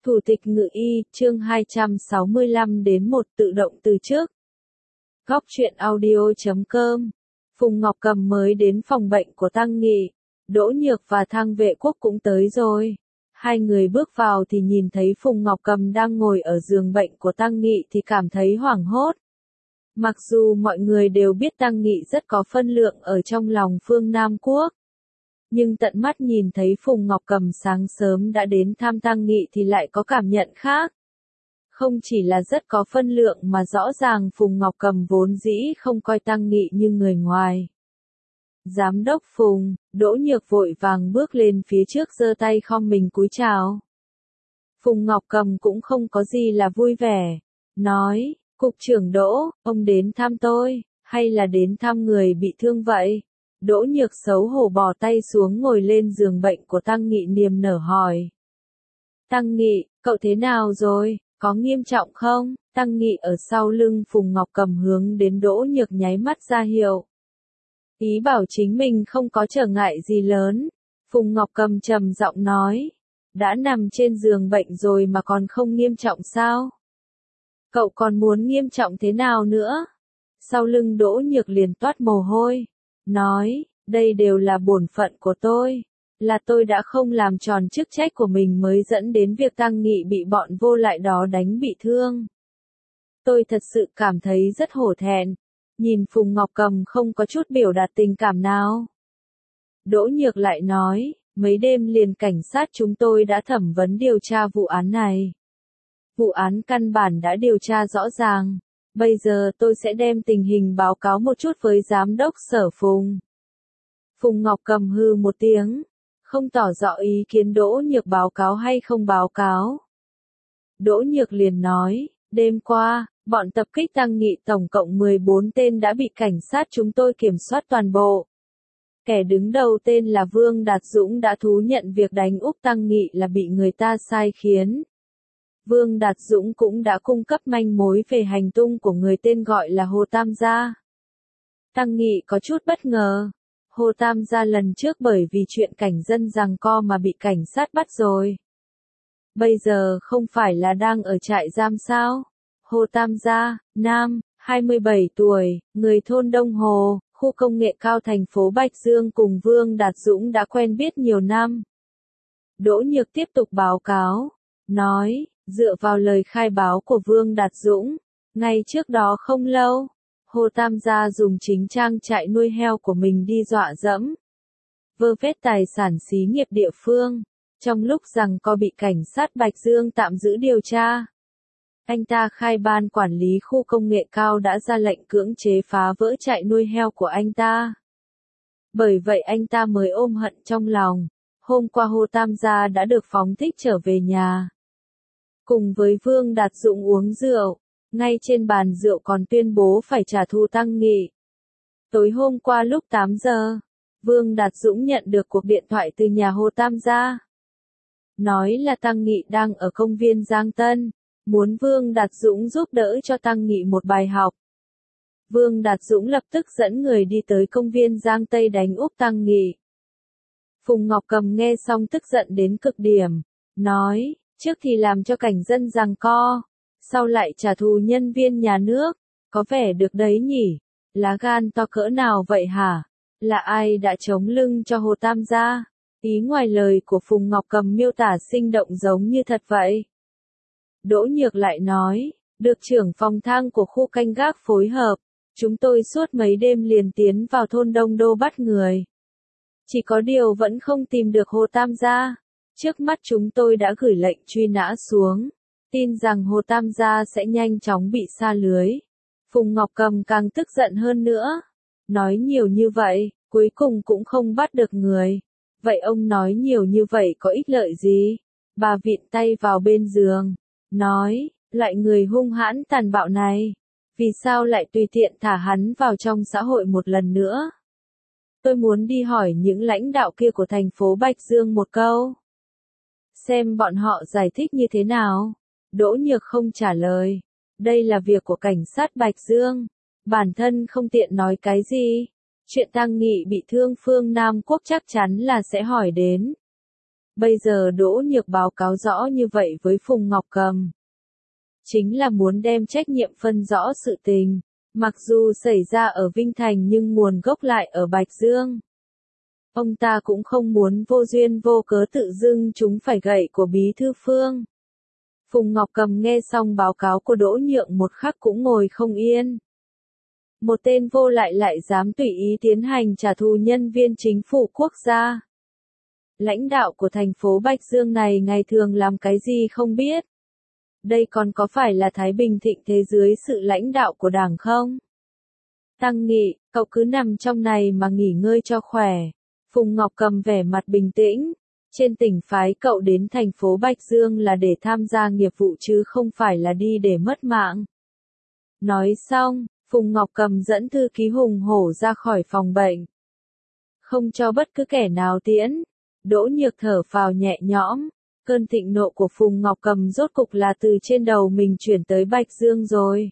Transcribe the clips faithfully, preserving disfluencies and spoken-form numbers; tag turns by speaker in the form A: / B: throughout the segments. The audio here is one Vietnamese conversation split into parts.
A: Thủ tịch Ngự y, chương hai trăm sáu mươi lăm đến một tự động từ chức. Góc truyện audio chấm com. Phùng Ngọc Cầm mới đến phòng bệnh của Tăng Nghị. Đỗ Nhược và Thang Vệ Quốc cũng tới rồi. Hai người bước vào thì nhìn thấy Phùng Ngọc Cầm đang ngồi ở giường bệnh của Tăng Nghị thì cảm thấy hoảng hốt. Mặc dù mọi người đều biết Tăng Nghị rất có phân lượng ở trong lòng phương Nam Quốc. Nhưng tận mắt nhìn thấy Phùng Ngọc Cầm sáng sớm đã đến thăm Tăng Nghị thì lại có cảm nhận khác. Không chỉ là rất có phân lượng mà rõ ràng Phùng Ngọc Cầm vốn dĩ không coi Tăng Nghị như người ngoài. Giám đốc Phùng, Đỗ Nhược vội vàng bước lên phía trước giơ tay khom mình cúi chào. Phùng Ngọc Cầm cũng không có gì là vui vẻ. Nói, Cục trưởng Đỗ, ông đến thăm tôi, hay là đến thăm người bị thương vậy? Đỗ Nhược xấu hổ bỏ tay xuống ngồi lên giường bệnh của Tăng Nghị niềm nở hỏi. Tăng Nghị, cậu thế nào rồi, có nghiêm trọng không? Tăng Nghị ở sau lưng Phùng Ngọc Cầm hướng đến Đỗ Nhược nháy mắt ra hiệu. Ý bảo chính mình không có trở ngại gì lớn. Phùng Ngọc Cầm trầm giọng nói. Đã nằm trên giường bệnh rồi mà còn không nghiêm trọng sao? Cậu còn muốn nghiêm trọng thế nào nữa? Sau lưng Đỗ Nhược liền toát mồ hôi. Nói, đây đều là bổn phận của tôi, là tôi đã không làm tròn chức trách của mình mới dẫn đến việc Tăng Nghị bị bọn vô lại đó đánh bị thương. Tôi thật sự cảm thấy rất hổ thẹn, nhìn Phùng Ngọc Cầm không có chút biểu đạt tình cảm nào. Đỗ Nhược lại nói, mấy đêm liền cảnh sát chúng tôi đã thẩm vấn điều tra vụ án này. Vụ án căn bản đã điều tra rõ ràng. Bây giờ tôi sẽ đem tình hình báo cáo một chút với giám đốc Sở Phùng. Phùng Ngọc Cầm hư một tiếng, không tỏ rõ ý kiến Đỗ Nhược báo cáo hay không báo cáo. Đỗ Nhược liền nói, đêm qua, bọn tập kích Tăng Nghị tổng cộng mười bốn tên đã bị cảnh sát chúng tôi kiểm soát toàn bộ. Kẻ đứng đầu tên là Vương Đạt Dũng đã thú nhận việc đánh úp Tăng Nghị là bị người ta sai khiến. Vương Đạt Dũng cũng đã cung cấp manh mối về hành tung của người tên gọi là Hồ Tam Gia. Tăng Nghị có chút bất ngờ. Hồ Tam Gia lần trước bởi vì chuyện cảnh dân giằng co mà bị cảnh sát bắt rồi. Bây giờ không phải là đang ở trại giam sao? Hồ Tam Gia, nam, hai mươi bảy tuổi, người thôn Đông Hồ, khu công nghệ cao thành phố Bạch Dương cùng Vương Đạt Dũng đã quen biết nhiều năm. Đỗ Nhược tiếp tục báo cáo, nói. Dựa vào lời khai báo của Vương Đạt Dũng, ngay trước đó không lâu, Hồ Tam Gia dùng chính trang trại nuôi heo của mình đi dọa dẫm, vơ vét tài sản xí nghiệp địa phương, trong lúc giằng co bị cảnh sát Bạch Dương tạm giữ điều tra. Anh ta khai ban quản lý khu công nghệ cao đã ra lệnh cưỡng chế phá vỡ trại nuôi heo của anh ta. Bởi vậy anh ta mới ôm hận trong lòng, hôm qua Hồ Tam Gia đã được phóng thích trở về nhà. Cùng với Vương Đạt Dũng uống rượu, ngay trên bàn rượu còn tuyên bố phải trả thù Tăng Nghị. Tối hôm qua lúc tám giờ, Vương Đạt Dũng nhận được cuộc điện thoại từ nhà Hồ Tam Gia. Nói là Tăng Nghị đang ở công viên Giang Tân, muốn Vương Đạt Dũng giúp đỡ cho Tăng Nghị một bài học. Vương Đạt Dũng lập tức dẫn người đi tới công viên Giang Tây đánh úp Tăng Nghị. Phùng Ngọc Cầm nghe xong tức giận đến cực điểm, nói. Trước thì làm cho cảnh dân giằng co, sau lại trả thù nhân viên nhà nước, có vẻ được đấy nhỉ, lá gan to cỡ nào vậy hả? Là ai đã chống lưng cho Hồ Tam Gia? Ý ngoài lời của Phùng Ngọc Cầm miêu tả sinh động giống như thật vậy. Đỗ Nhược lại nói, được trưởng phòng thang của khu canh gác phối hợp, chúng tôi suốt mấy đêm liền tiến vào thôn Đông Đô bắt người. Chỉ có điều vẫn không tìm được Hồ Tam Gia. Trước mắt chúng tôi đã gửi lệnh truy nã xuống, tin rằng Hồ Tam Gia sẽ nhanh chóng bị sa lưới. Phùng Ngọc Cầm càng tức giận hơn nữa. Nói nhiều như vậy, cuối cùng cũng không bắt được người. Vậy ông nói nhiều như vậy có ích lợi gì? Bà vịn tay vào bên giường, nói, loại người hung hãn tàn bạo này, vì sao lại tùy tiện thả hắn vào trong xã hội một lần nữa? Tôi muốn đi hỏi những lãnh đạo kia của thành phố Bạch Dương một câu. Xem bọn họ giải thích như thế nào. Đỗ Nhược không trả lời. Đây là việc của cảnh sát Bạch Dương. Bản thân không tiện nói cái gì. Chuyện Tăng Nghị bị thương phương Nam Quốc chắc chắn là sẽ hỏi đến. Bây giờ Đỗ Nhược báo cáo rõ như vậy với Phùng Ngọc Cầm. Chính là muốn đem trách nhiệm phân rõ sự tình. Mặc dù xảy ra ở Vinh Thành nhưng nguồn gốc lại ở Bạch Dương. Ông ta cũng không muốn vô duyên vô cớ tự dưng chúng phải gậy của Bí Thư Phương. Phùng Ngọc Cầm nghe xong báo cáo của Đỗ Nhượng một khắc cũng ngồi không yên. Một tên vô lại lại dám tùy ý tiến hành trả thù nhân viên chính phủ quốc gia. Lãnh đạo của thành phố Bạch Dương này ngày thường làm cái gì không biết. Đây còn có phải là Thái Bình thịnh thế dưới sự lãnh đạo của Đảng không? Tăng Nghị, cậu cứ nằm trong này mà nghỉ ngơi cho khỏe. Phùng Ngọc Cầm vẻ mặt bình tĩnh. Trên tỉnh phái cậu đến thành phố Bạch Dương là để tham gia nghiệp vụ chứ không phải là đi để mất mạng. Nói xong, Phùng Ngọc Cầm dẫn thư ký hùng hổ ra khỏi phòng bệnh. Không cho bất cứ kẻ nào tiễn. Đỗ Nhược thở phào nhẹ nhõm. Cơn thịnh nộ của Phùng Ngọc Cầm rốt cục là từ trên đầu mình chuyển tới Bạch Dương rồi.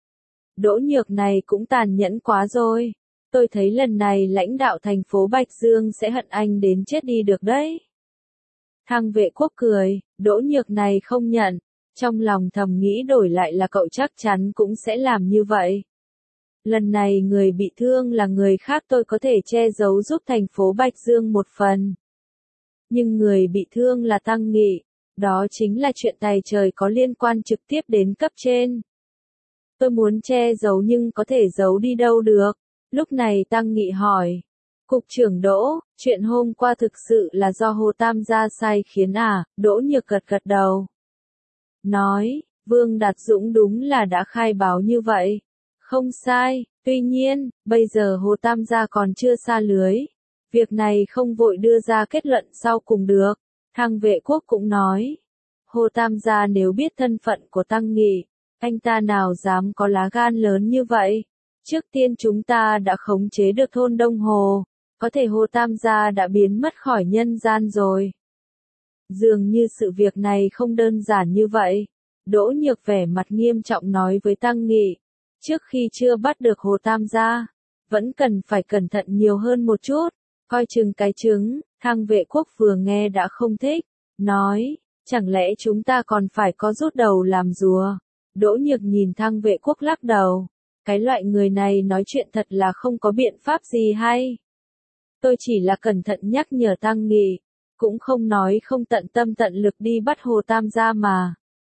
A: Đỗ Nhược này cũng tàn nhẫn quá rồi. Tôi thấy lần này lãnh đạo thành phố Bạch Dương sẽ hận anh đến chết đi được đấy. Thang Vệ Quốc cười, Đỗ Nhược này không nhận. Trong lòng thầm nghĩ đổi lại là cậu chắc chắn cũng sẽ làm như vậy. Lần này người bị thương là người khác tôi có thể che giấu giúp thành phố Bạch Dương một phần. Nhưng người bị thương là Tăng Nghị, đó chính là chuyện tài trời có liên quan trực tiếp đến cấp trên. Tôi muốn che giấu nhưng có thể giấu đi đâu được. Lúc này Tăng Nghị hỏi. Cục trưởng Đỗ, chuyện hôm qua thực sự là do Hồ Tam gia sai khiến à? Đỗ Nhược gật gật đầu. Nói, Vương Đạt Dũng đúng là đã khai báo như vậy. Không sai, tuy nhiên, bây giờ Hồ Tam gia còn chưa sa lưới. Việc này không vội đưa ra kết luận sau cùng được. Thang Vệ Quốc cũng nói. Hồ Tam gia nếu biết thân phận của Tăng Nghị, anh ta nào dám có lá gan lớn như vậy. Trước tiên chúng ta đã khống chế được thôn Đông Hồ. Có thể Hồ Tam gia đã biến mất khỏi nhân gian rồi. Dường như sự việc này không đơn giản như vậy. Đỗ Nhược vẻ mặt nghiêm trọng nói với Tăng Nghị. Trước khi chưa bắt được Hồ Tam gia, vẫn cần phải cẩn thận nhiều hơn một chút. Coi chừng cái trứng, Thang Vệ Quốc vừa nghe đã không thích. Nói, chẳng lẽ chúng ta còn phải có rút đầu làm rùa. Đỗ Nhược nhìn Thang Vệ Quốc lắc đầu. Cái loại người này nói chuyện thật là không có biện pháp gì hay. Tôi chỉ là cẩn thận nhắc nhở Tăng Nghị, cũng không nói không tận tâm tận lực đi bắt Hồ Tam gia mà.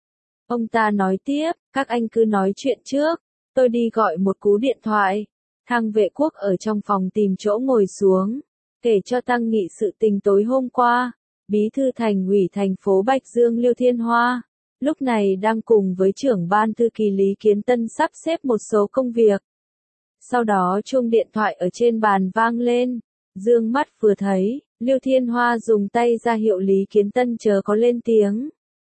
A: Ông ta nói tiếp, các anh cứ nói chuyện trước, tôi đi gọi một cú điện thoại. Thang Vệ Quốc ở trong phòng tìm chỗ ngồi xuống, kể cho Tăng Nghị sự tình tối hôm qua. Bí thư thành ủy thành phố Bạch Dương Liêu Thiên Hoa, lúc này đang cùng với trưởng ban thư ký Lý Kiến Tân sắp xếp một số công việc. Sau đó chuông điện thoại ở trên bàn vang lên, dương mắt vừa thấy, Liêu Thiên Hoa dùng tay ra hiệu Lý Kiến Tân chớ có lên tiếng.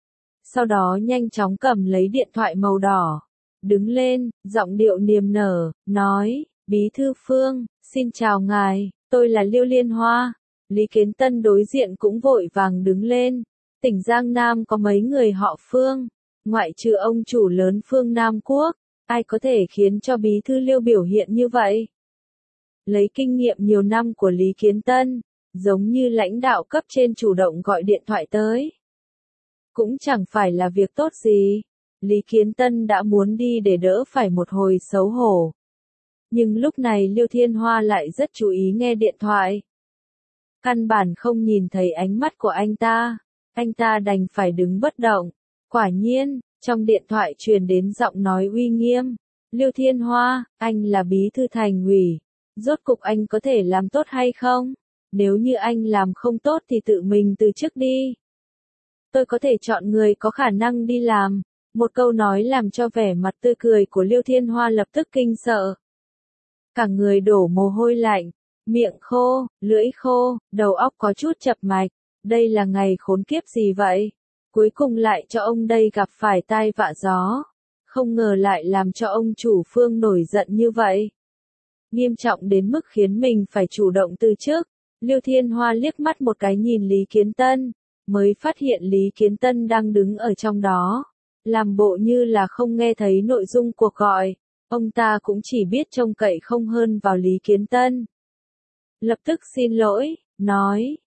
A: Sau đó nhanh chóng cầm lấy điện thoại màu đỏ, đứng lên, giọng điệu niềm nở, nói, Bí thư Phương, xin chào ngài, tôi là Liêu Liên Hoa. Lý Kiến Tân đối diện cũng vội vàng đứng lên. Tỉnh Giang Nam có mấy người họ Phương, ngoại trừ ông chủ lớn Phương Nam Quốc, ai có thể khiến cho bí thư Liêu biểu hiện như vậy? Lấy kinh nghiệm nhiều năm của Lý Kiến Tân, giống như lãnh đạo cấp trên chủ động gọi điện thoại tới. Cũng chẳng phải là việc tốt gì. Lý Kiến Tân đã muốn đi để đỡ phải một hồi xấu hổ. Nhưng lúc này Liêu Thiên Hoa lại rất chú ý nghe điện thoại. Căn bản không nhìn thấy ánh mắt của anh ta, anh ta đành phải đứng bất động. Quả nhiên, trong điện thoại truyền đến giọng nói uy nghiêm. Liêu Thiên Hoa, anh là bí thư thành ủy. Rốt cục anh có thể làm tốt hay không? Nếu như anh làm không tốt thì tự mình từ chức đi. Tôi có thể chọn người có khả năng đi làm. Một câu nói làm cho vẻ mặt tươi cười của Liêu Thiên Hoa lập tức kinh sợ. Cả người đổ mồ hôi lạnh, miệng khô, lưỡi khô, đầu óc có chút chập mạch. Đây là ngày khốn kiếp gì vậy? Cuối cùng lại cho ông đây gặp phải tai vạ gió. Không ngờ lại làm cho ông chủ Phương nổi giận như vậy. Nghiêm trọng đến mức khiến mình phải chủ động từ chức. Liêu Thiên Hoa liếc mắt một cái nhìn Lý Kiến Tân, mới phát hiện Lý Kiến Tân đang đứng ở trong đó. Làm bộ như là không nghe thấy nội dung cuộc gọi. Ông ta cũng chỉ biết trông cậy không hơn vào Lý Kiến Tân. Lập tức xin lỗi, nói,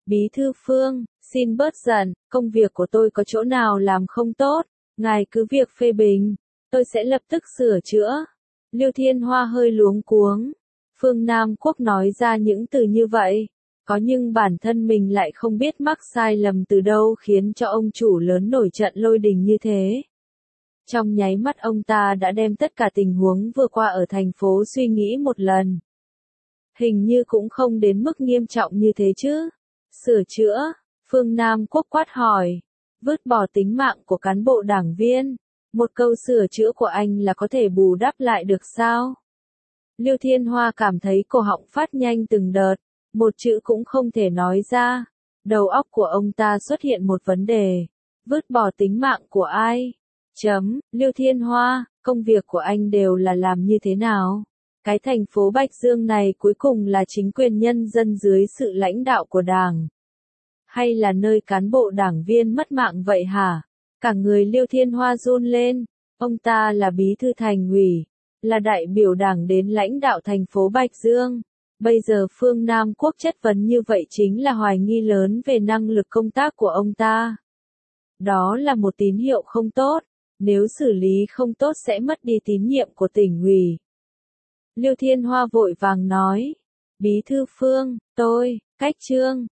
A: Bí thư Phương, xin bớt giận, công việc của tôi có chỗ nào làm không tốt, ngài cứ việc phê bình, tôi sẽ lập tức sửa chữa. Lưu Thiên Hoa hơi luống cuống. Phương Nam Quốc nói ra những từ như vậy, có nhưng bản thân mình lại không biết mắc sai lầm từ đâu khiến cho ông chủ lớn nổi trận lôi đình như thế. Trong nháy mắt ông ta đã đem tất cả tình huống vừa qua ở thành phố suy nghĩ một lần. Hình như cũng không đến mức nghiêm trọng như thế chứ. Sửa chữa, Phương Nam Quốc quát hỏi, vứt bỏ tính mạng của cán bộ đảng viên, một câu sửa chữa của anh là có thể bù đắp lại được sao? Lưu Thiên Hoa cảm thấy cổ họng phát nhanh từng đợt, một chữ cũng không thể nói ra. Đầu óc của ông ta xuất hiện một vấn đề, vứt bỏ tính mạng của ai? Chấm, Lưu Thiên Hoa, công việc của anh đều là làm như thế nào? Cái thành phố Bạch Dương này cuối cùng là chính quyền nhân dân dưới sự lãnh đạo của đảng? Hay là nơi cán bộ đảng viên mất mạng vậy hả? Cả người Lưu Thiên Hoa run lên, ông ta là bí thư thành ủy, là đại biểu đảng đến lãnh đạo thành phố Bạch Dương. Bây giờ Phương Nam Quốc chất vấn như vậy chính là hoài nghi lớn về năng lực công tác của ông ta. Đó là một tín hiệu không tốt, nếu xử lý không tốt sẽ mất đi tín nhiệm của tỉnh ủy. Lưu Thiên Hoa vội vàng nói, bí thư Phương, tôi, cách Trương,